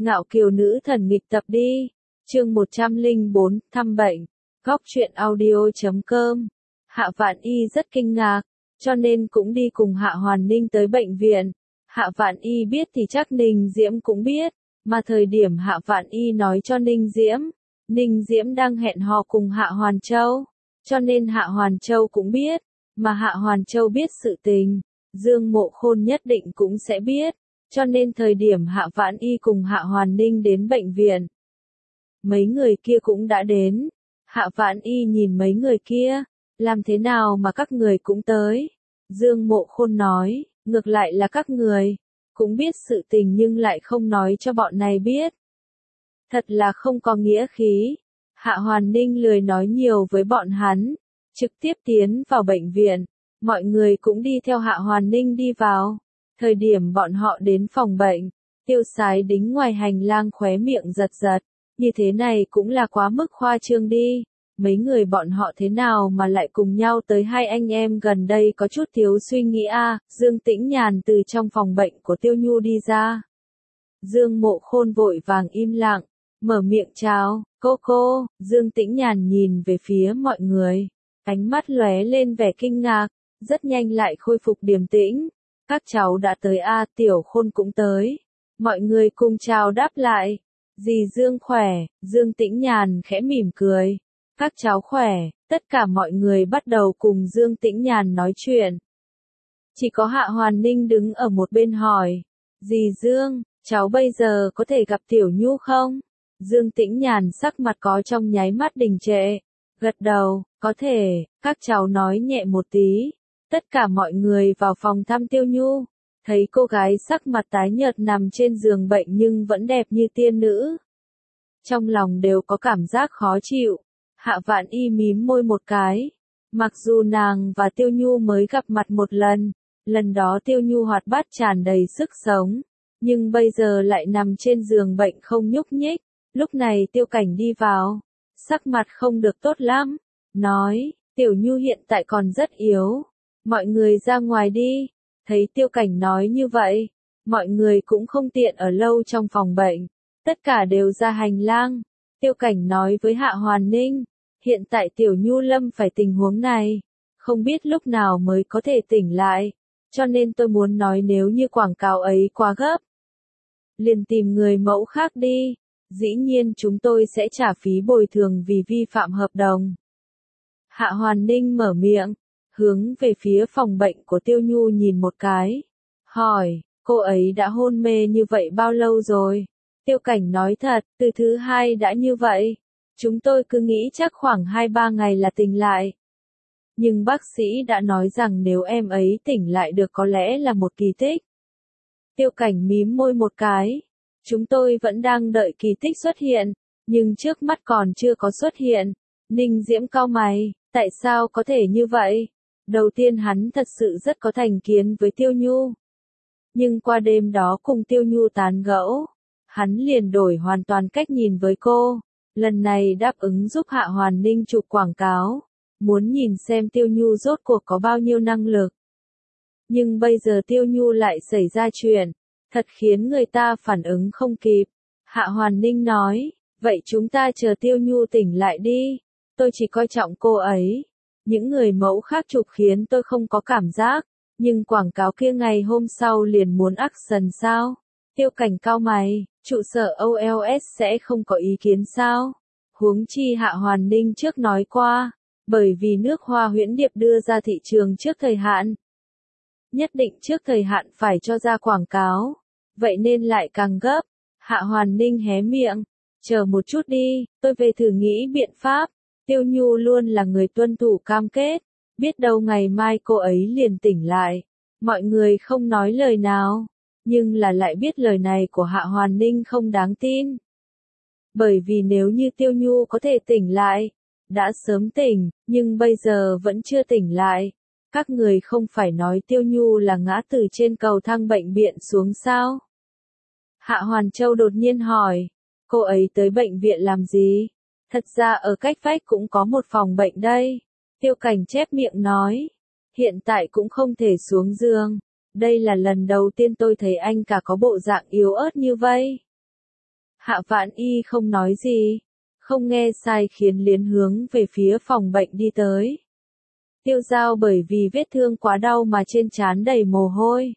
Ngạo kiều nữ thần nghịch tập đi. Chương 104, thăm bệnh. Góc truyện audio.com. Hạ Vạn Y rất kinh ngạc, cho nên cũng đi cùng Hạ Hoàn Ninh tới bệnh viện. Hạ Vạn Y biết thì chắc Ninh Diễm cũng biết, mà thời điểm Hạ Vạn Y nói cho Ninh Diễm đang hẹn hò cùng Hạ Hoàn Châu, cho nên Hạ Hoàn Châu cũng biết, mà Hạ Hoàn Châu biết sự tình, Dương Mộ Khôn nhất định cũng sẽ biết, cho nên thời điểm Hạ Vạn Y cùng Hạ Hoàn Ninh đến bệnh viện, mấy người kia cũng đã đến. Hạ Vạn Y nhìn mấy người kia, làm thế nào mà các người cũng tới? Dương Mộ Khôn nói, ngược lại là các người cũng biết sự tình nhưng lại không nói cho bọn này biết. Thật là không có nghĩa khí. Hạ Hoàn Ninh lười nói nhiều với bọn hắn, trực tiếp tiến vào bệnh viện. Mọi người cũng đi theo Hạ Hoàn Ninh đi vào. Thời điểm bọn họ đến phòng bệnh, Tiêu Sái đính ngoài hành lang khóe miệng giật giật. Như thế này cũng là quá mức khoa trương đi. Mấy người bọn họ thế nào mà lại cùng nhau tới, hai anh em gần đây có chút thiếu suy nghĩ a. Dương Tĩnh Nhàn từ trong phòng bệnh của Tiêu Nhu đi ra. Dương Mộ Khôn vội vàng im lặng, mở miệng chào, cô. Dương Tĩnh Nhàn nhìn về phía mọi người, ánh mắt lóe lên vẻ kinh ngạc, rất nhanh lại khôi phục điềm tĩnh. Các cháu đã tới a. Tiểu Khôn cũng tới. Mọi người cùng chào đáp lại. Dì Dương khỏe, Dương Tĩnh Nhàn khẽ mỉm cười. Các cháu khỏe, tất cả mọi người bắt đầu cùng Dương Tĩnh Nhàn nói chuyện. Chỉ có Hạ Hoàn Ninh đứng ở một bên hỏi, dì Dương, cháu bây giờ có thể gặp Tiểu Nhu không? Dương Tĩnh Nhàn sắc mặt có trong nháy mắt đình trệ, gật đầu, có thể. Các cháu nói nhẹ một tí. Tất cả mọi người vào phòng thăm Tiêu Nhu, thấy cô gái sắc mặt tái nhợt nằm trên giường bệnh nhưng vẫn đẹp như tiên nữ. Trong lòng đều có cảm giác khó chịu. Hạ Vạn Y mím môi một cái. Mặc dù nàng và Tiêu Nhu mới gặp mặt một lần đó Tiêu Nhu hoạt bát tràn đầy sức sống, nhưng bây giờ lại nằm trên giường bệnh không nhúc nhích. Lúc này Tiêu Cảnh đi vào, sắc mặt không được tốt lắm, nói, Tiểu Nhu hiện tại còn rất yếu, mọi người ra ngoài đi. Thấy Tiêu Cảnh nói như vậy, mọi người cũng không tiện ở lâu trong phòng bệnh, tất cả đều ra hành lang. Tiêu Cảnh nói với Hạ Hoàn Ninh, hiện tại Tiểu Nhu lâm phải tình huống này, không biết lúc nào mới có thể tỉnh lại, cho nên tôi muốn nói nếu như quảng cáo ấy quá gấp, liền tìm người mẫu khác đi, dĩ nhiên chúng tôi sẽ trả phí bồi thường vì vi phạm hợp đồng. Hạ Hoàn Ninh mở miệng, hướng về phía phòng bệnh của Tiêu Nhu nhìn một cái, hỏi, cô ấy đã hôn mê như vậy bao lâu rồi? Tiêu Cảnh nói thật, từ thứ hai đã như vậy. Chúng tôi cứ nghĩ chắc khoảng 2-3 ngày là tỉnh lại. Nhưng bác sĩ đã nói rằng nếu em ấy tỉnh lại được có lẽ là một kỳ tích. Tiêu Cảnh mím môi một cái. Chúng tôi vẫn đang đợi kỳ tích xuất hiện, nhưng trước mắt còn chưa có xuất hiện. Ninh Diễm cau mày, tại sao có thể như vậy? Đầu tiên hắn thật sự rất có thành kiến với Tiêu Nhu. Nhưng qua đêm đó cùng Tiêu Nhu tán gẫu, hắn liền đổi hoàn toàn cách nhìn với cô. Lần này đáp ứng giúp Hạ Hoàn Ninh chụp quảng cáo, muốn nhìn xem Tiêu Nhu rốt cuộc có bao nhiêu năng lực. Nhưng bây giờ Tiêu Nhu lại xảy ra chuyện, thật khiến người ta phản ứng không kịp. Hạ Hoàn Ninh nói, vậy chúng ta chờ Tiêu Nhu tỉnh lại đi, tôi chỉ coi trọng cô ấy. Những người mẫu khác chụp khiến tôi không có cảm giác, nhưng quảng cáo kia ngày hôm sau liền muốn action sao? Tiêu Cảnh cau mày, trụ sở OLS sẽ không có ý kiến sao? Huống chi Hạ Hoàn Ninh trước nói qua, bởi vì nước Hoa Huyễn Điệp đưa ra thị trường trước thời hạn. Nhất định trước thời hạn phải cho ra quảng cáo, vậy nên lại càng gấp. Hạ Hoàn Ninh hé miệng, chờ một chút đi, tôi về thử nghĩ biện pháp. Tiêu Nhu luôn là người tuân thủ cam kết, biết đâu ngày mai cô ấy liền tỉnh lại. Mọi người không nói lời nào, nhưng là lại biết lời này của Hạ Hoàn Ninh không đáng tin. Bởi vì nếu như Tiêu Nhu có thể tỉnh lại, đã sớm tỉnh, nhưng bây giờ vẫn chưa tỉnh lại. Các người không phải nói Tiêu Nhu là ngã từ trên cầu thang bệnh viện xuống sao? Hạ Hoàn Châu đột nhiên hỏi, cô ấy tới bệnh viện làm gì? Thật ra ở cách vách cũng có một phòng bệnh đây. Tiêu Cảnh chép miệng nói, hiện tại cũng không thể xuống giường. Đây là lần đầu tiên tôi thấy anh cả có bộ dạng yếu ớt như vậy. Hạ Vãn Y không nói gì, không nghe sai khiến liền hướng về phía phòng bệnh đi tới. Tiêu Giao bởi vì vết thương quá đau mà trên trán đầy mồ hôi.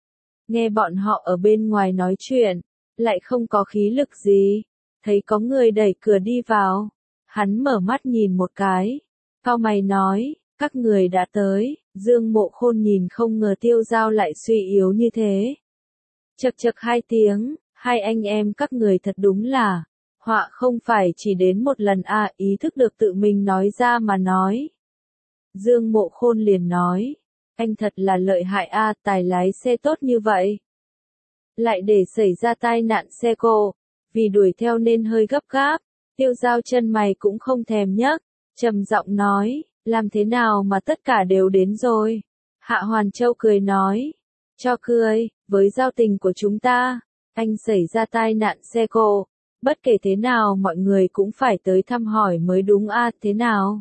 Nghe bọn họ ở bên ngoài nói chuyện, lại không có khí lực gì, thấy có người đẩy cửa đi vào. Hắn mở mắt nhìn một cái, cau mày nói, các người đã tới. Dương Mộ Khôn nhìn không ngờ Tiêu Giao lại suy yếu như thế. Chậc chậc hai tiếng, hai anh em các người thật đúng là, họa không phải chỉ đến một lần à, ý thức được tự mình nói ra mà nói. Dương Mộ Khôn liền nói, anh thật là lợi hại a, tài lái xe tốt như vậy. Lại để xảy ra tai nạn xe cộ, vì đuổi theo nên hơi gấp gáp, Tiêu Giao chân mày cũng không thèm nhấc, trầm giọng nói, làm thế nào mà tất cả đều đến rồi. Hạ Hoàn Châu cười nói, cho cười, với giao tình của chúng ta, anh xảy ra tai nạn xe cộ, bất kể thế nào mọi người cũng phải tới thăm hỏi mới đúng a, thế nào?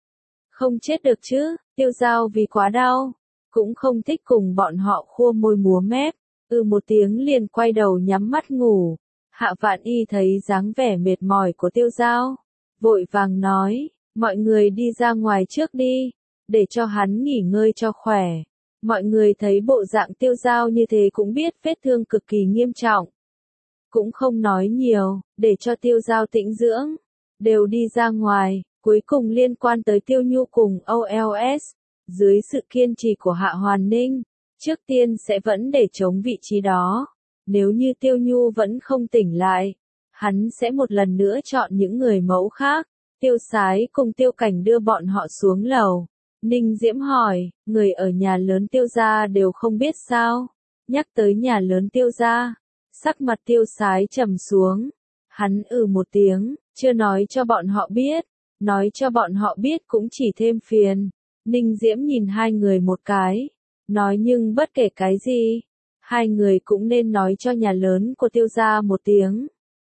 Không chết được chứ, Tiêu Giao vì quá đau, cũng không thích cùng bọn họ khua môi múa mép, một tiếng liền quay đầu nhắm mắt ngủ. Hạ Vạn Y thấy dáng vẻ mệt mỏi của Tiêu Giao, vội vàng nói, mọi người đi ra ngoài trước đi, để cho hắn nghỉ ngơi cho khỏe. Mọi người thấy bộ dạng Tiêu Giao như thế cũng biết vết thương cực kỳ nghiêm trọng. Cũng không nói nhiều, để cho Tiêu Giao tĩnh dưỡng, đều đi ra ngoài. Cuối cùng liên quan tới Tiêu Nhu cùng OLS, dưới sự kiên trì của Hạ Hoàn Ninh, trước tiên sẽ vẫn để chống vị trí đó. Nếu như Tiêu Nhu vẫn không tỉnh lại, hắn sẽ một lần nữa chọn những người mẫu khác. Tiêu Sái cùng Tiêu Cảnh đưa bọn họ xuống lầu. Ninh Diễm hỏi, người ở nhà lớn Tiêu gia đều không biết sao? Nhắc tới nhà lớn Tiêu gia, sắc mặt Tiêu Sái trầm xuống. Hắn một tiếng, chưa nói cho bọn họ biết. Nói cho bọn họ biết cũng chỉ thêm phiền. Ninh Diễm nhìn hai người một cái, nói nhưng bất kể cái gì, hai người cũng nên nói cho nhà lớn của Tiêu gia một tiếng.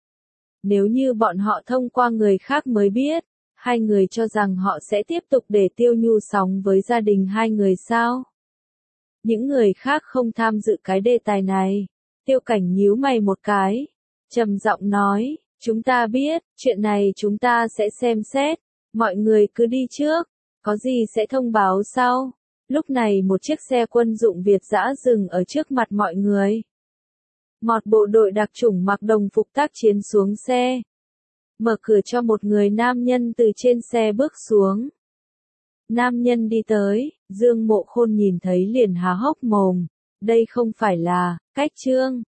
Nếu như bọn họ thông qua người khác mới biết, hai người cho rằng họ sẽ tiếp tục để Tiêu Nhu sống với gia đình hai người sao? Những người khác không tham dự cái đề tài này. Tiêu Cảnh nhíu mày một cái, trầm giọng nói, chúng ta biết, chuyện này chúng ta sẽ xem xét, mọi người cứ đi trước, có gì sẽ thông báo sau. Lúc này một chiếc xe quân dụng Việt dã dừng ở trước mặt mọi người. Một bộ đội đặc chủng mặc đồng phục tác chiến xuống xe. Mở cửa cho một người nam nhân từ trên xe bước xuống. Nam nhân đi tới, Dương Mộ Khôn nhìn thấy liền há hốc mồm. Đây không phải là, Cách Trương.